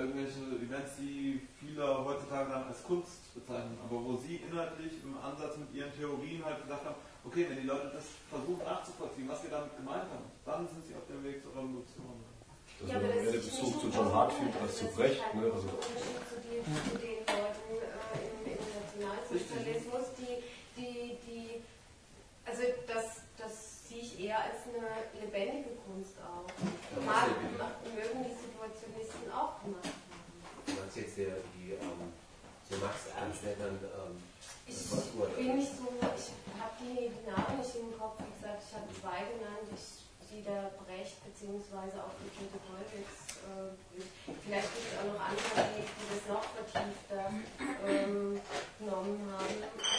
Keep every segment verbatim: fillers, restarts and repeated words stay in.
irgendwelche Events, die viele heutzutage dann als Kunst bezeichnen, aber wo Sie inhaltlich im Ansatz mit Ihren Theorien halt gesagt haben, okay, wenn die Leute das versuchen nachzuvollziehen, was wir damit gemeint haben, dann sind sie auf dem Weg zur Revolution. Das ja, wäre der Bezug zu John Heartfield als zu Brecht. Ne? Also zu, die, zu den Leuten äh, im, im Nationalsozialismus, die, die, die, also das, das sehe ich eher als eine lebendige Kunst auch. Mag, mögen die Situationisten auch gemacht haben. Du meinst jetzt der, die, ähm, so Max Ernst, der dann ähm, ich bin nicht so, ich habe die, die Namen nicht im Kopf, wie gesagt, ich habe zwei genannt, ich die der Brecht beziehungsweise auch die Käthe Kollwitz, äh, vielleicht gibt es auch noch andere, die, die das noch vertiefter ähm, genommen haben.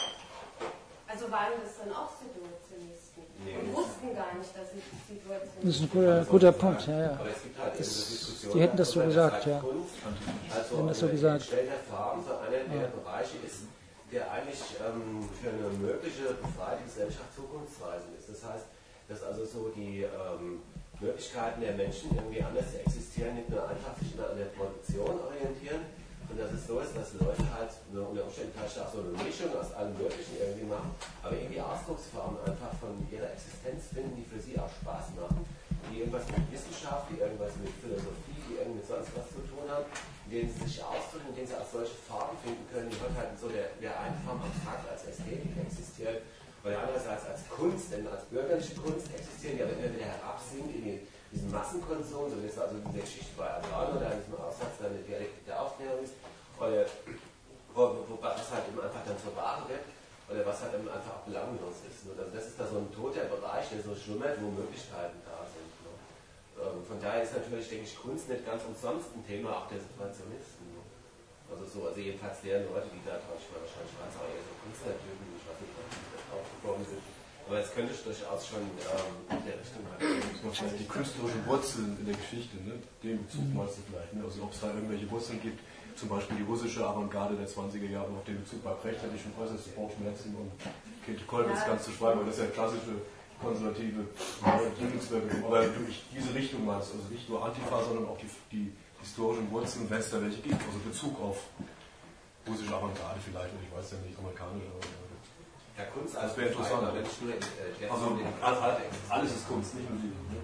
Also waren das dann auch Situationisten nee, und wussten gar nicht, dass sie Situationisten. Das ist ein guter, guter Punkt, ja, ja. Aber es gibt halt das, die hätten das so gesagt, ja. Also hätten das so gesagt. Stellter Farben so einer der ja. Bereiche ist, der eigentlich ähm, für eine mögliche befreite Gesellschaft zukunftsweisend ist. Das heißt, dass also so die ähm, Möglichkeiten der Menschen irgendwie anders existieren, nicht nur einfach sich an der Produktion orientieren und dass es so ist, dass Leute halt unter Umständen vielleicht auch so eine Mischung aus allem Möglichen irgendwie machen, aber irgendwie Ausdrucksformen einfach von ihrer Existenz finden, die für sie auch Spaß machen, die irgendwas mit Wissenschaft, die irgendwas mit Philosophie, die irgendwie mit sonst was zu tun haben, in denen sie sich ausdrücken, in denen sie auch solche Farben finden können, die heute halt in so der, der einen Form abstrakt als Ästhetik existiert. Oder andererseits als Kunst, denn als bürgerliche Kunst existieren, die aber immer wieder herabsinkt in die, diesen Massenkonsum, so wie es also in der Geschichte bei Adorno oder in diesem Aufsatz dann der Dialektik der Aufklärung ist, oder wo, wo, was halt eben einfach dann zur Ware wird, oder was halt eben einfach auch belanglos ist. Also das ist da so ein toter Bereich, der so schlummert, wo Möglichkeiten da sind. Ne? Von daher ist natürlich, denke ich, Kunst nicht ganz umsonst ein Thema auch der Situationisten. Ne? Also so, also jedenfalls deren Leute, die da drauf wahrscheinlich waren, auch eher so Künstlertypen, ich weiß nicht, aufgekommen sind. Aber es könnte durchaus schon ähm, in der Richtung halt also die künstlerischen Wurzeln in der Geschichte, ne? Den Bezug meinst du vielleicht, ne? Also ob es da irgendwelche Wurzeln gibt, zum Beispiel die russische Avantgarde der zwanziger Jahre, noch den Bezug bei Brecht hatte ich schon äußerst Bauchschmerzen und Käthe Kollwitz ja. ganz zu schweigen, weil das ist ja klassische konservative Bildungswirkung, aber wirklich diese Richtung meinst, also nicht nur Antifa, sondern auch die, die historischen Wurzeln, wenn es da welche gibt, also Bezug auf russische Avantgarde vielleicht, und ich weiß ja nicht, amerikanische, aber ja, Kunst das wäre interessant. Äh, also, alles ist Kunst, nicht nur die. Ne?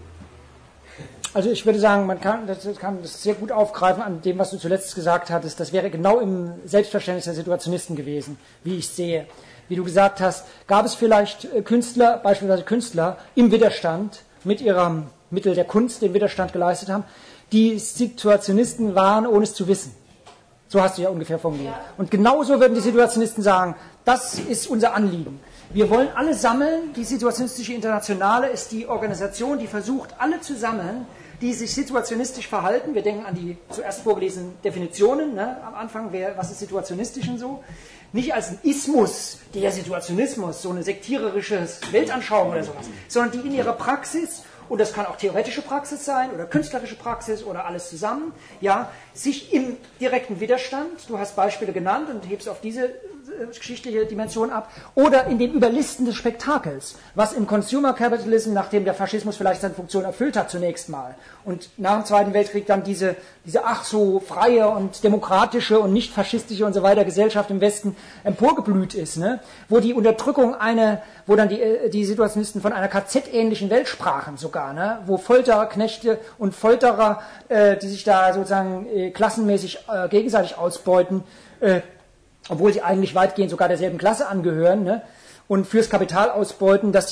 Also ich würde sagen, man kann das, kann das sehr gut aufgreifen an dem, was du zuletzt gesagt hattest. Das wäre genau im Selbstverständnis der Situationisten gewesen, wie ich sehe. Wie du gesagt hast, gab es vielleicht Künstler, beispielsweise Künstler im Widerstand mit ihrem Mittel der Kunst den Widerstand geleistet haben, die Situationisten waren, ohne es zu wissen. So hast du ja ungefähr formuliert. Und genauso würden die Situationisten sagen, das ist unser Anliegen. Wir wollen alle sammeln. Die Situationistische Internationale ist die Organisation, die versucht, alle zu sammeln, die sich situationistisch verhalten. Wir denken an die zuerst vorgelesenen Definitionen, ne, am Anfang, wer, was ist situationistisch und so. Nicht als ein Ismus, der Situationismus, so eine sektiererische Weltanschauung oder sowas, sondern die in ihrer Praxis, und das kann auch theoretische Praxis sein oder künstlerische Praxis oder alles zusammen, ja, sich im direkten Widerstand, du hast Beispiele genannt und hebst auf diese äh, geschichtliche Dimension ab, oder in dem Überlisten des Spektakels, was im Consumer Capitalism, nachdem der Faschismus vielleicht seine Funktion erfüllt hat zunächst mal und nach dem Zweiten Weltkrieg dann diese, diese ach so freie und demokratische und nicht faschistische und so weiter Gesellschaft im Westen emporgeblüht ist, ne? Wo die Unterdrückung eine, wo dann die, die Situationisten von einer K Z-ähnlichen Welt sprachen sogar, ne? Wo Folterknechte und Folterer, äh, die sich da sozusagen äh, klassenmäßig äh, gegenseitig ausbeuten, äh, obwohl sie eigentlich weitgehend sogar derselben Klasse angehören, ne? Und fürs Kapital ausbeuten, dass